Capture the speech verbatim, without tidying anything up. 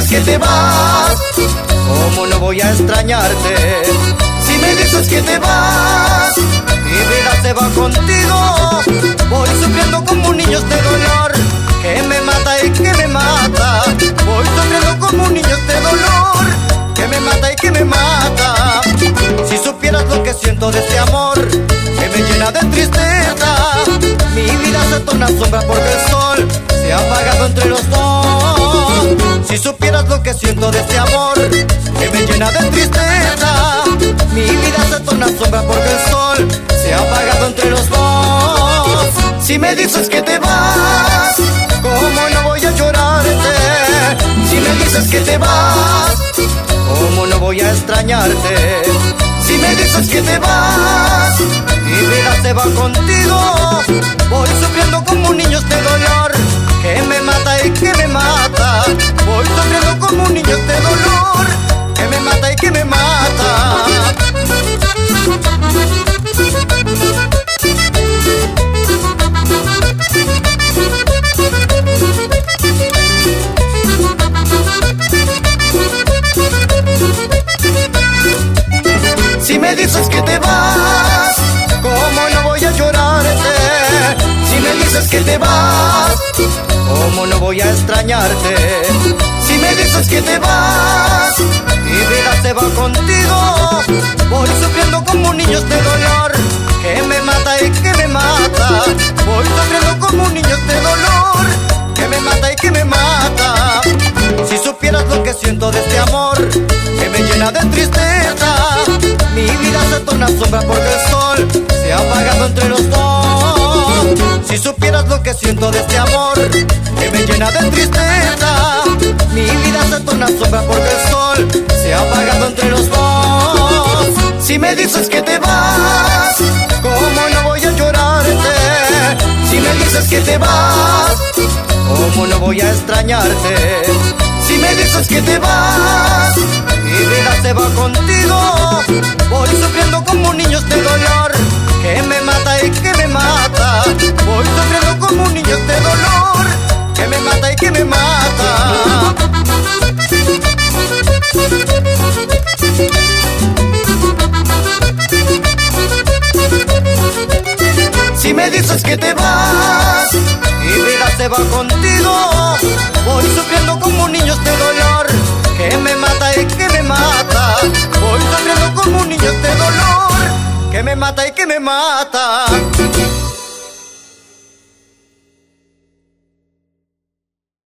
dices que te vas, ¿cómo no voy a extrañarte? Si me dices que te vas, mi vida se va contigo. Voy sufriendo como un niño este dolor que me mata y que me mata. Voy sufriendo como un niño este dolor que me mata y que me mata. Si supieras lo que siento de este amor que me llena de tristeza, mi vida se torna sombra porque el sol se ha apagado entre los dos. Si supieras lo que siento de este amor que me llena de tristeza, mi vida se torna sombra porque el sol se ha apagado entre los dos. Si me dices que te vas, ¿cómo no voy a llorarte? Si me dices que te vas, ¿cómo no voy a extrañarte? Si me dices que te vas, mi vida se va contigo. Voy sufriendo como un niño este dolor que me mata y que me mata. Voy sufriendo como un niño este dolor que me mata y que me mata. Si me dices que te vas, ¿cómo no voy a llorarte? Si me dices que te vas, ¿cómo no voy a extrañarte? Si me dices que te vas, mi vida se va contigo. Voy sufriendo como un niño este dolor que me mata y que me mata. Voy sufriendo como un niño este dolor que me mata y que me mata. Si supieras lo que siento de este amor que me llena de tristeza, mi vida se torna sombra porque el sol se ha apagado entre los dos. Si supieras lo que siento de este amor que me llena de tristeza, mi vida se torna sombra porque el sol se ha apagado entre los dos. Si me dices que te vas, ¿cómo no voy a llorarte? Si me dices que te vas, ¿cómo no voy a extrañarte? Si me dices que te vas, mi vida se va contigo. Voy sufriendo como un niño este dolor que me mata y que me mata. Voy sufriendo como un niño este dolor que me mata y que me mata. Si me dices que te vas, mi vida se va contigo. Voy sufriendo como un niño este dolor que me mata y que me mata. Voy sufriendo como un niño este dolor que me mata y que me mata.